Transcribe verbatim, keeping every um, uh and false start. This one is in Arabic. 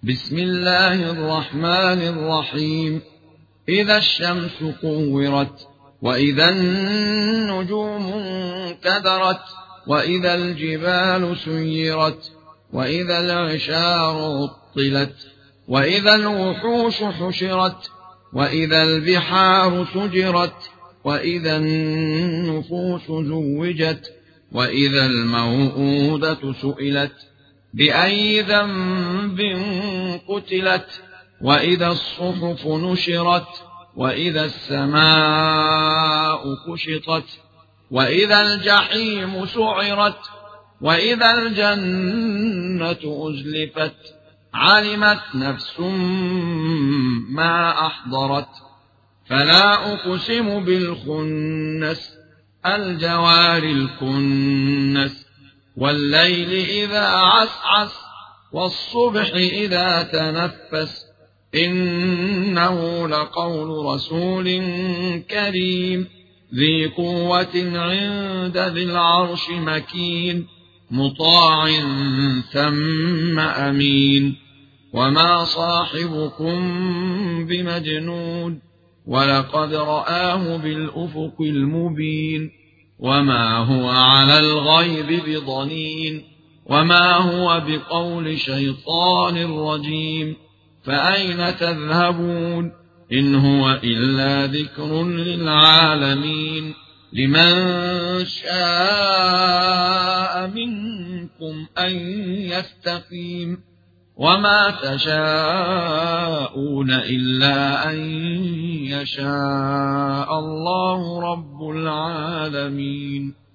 بسم الله الرحمن الرحيم. إذا الشمس كورت، وإذا النجوم انكدرت، وإذا الجبال سيرت، وإذا العشار عطلت، وإذا الوحوش حشرت، وإذا البحار سجرت، وإذا النفوس زوجت، وإذا الموءودة سئلت بأي ذنب قتلت، وإذا الصحف نشرت، وإذا السماء كشطت، وإذا الجحيم سعرت، وإذا الجنة أزلفت، علمت نفس ما أحضرت. فلا أقسم بالخنس، الجوار الكنس، والليل إذا عسعس، والصبح إذا تنفس، إنه لقول رسول كريم ذي قوة عند ذي العرش مكين، مطاع ثم أمين. وما صاحبكم بمجنون، ولقد رآه بالأفق المبين. وما هو على الغيب بضنين، وما هو بقول شيطان رجيم. فأين تذهبون؟ إن هو إلا ذكر للعالمين. لمن شاء منكم أن يستقيم، وما تشاءون إلا أن يشاء الله رب العالمين.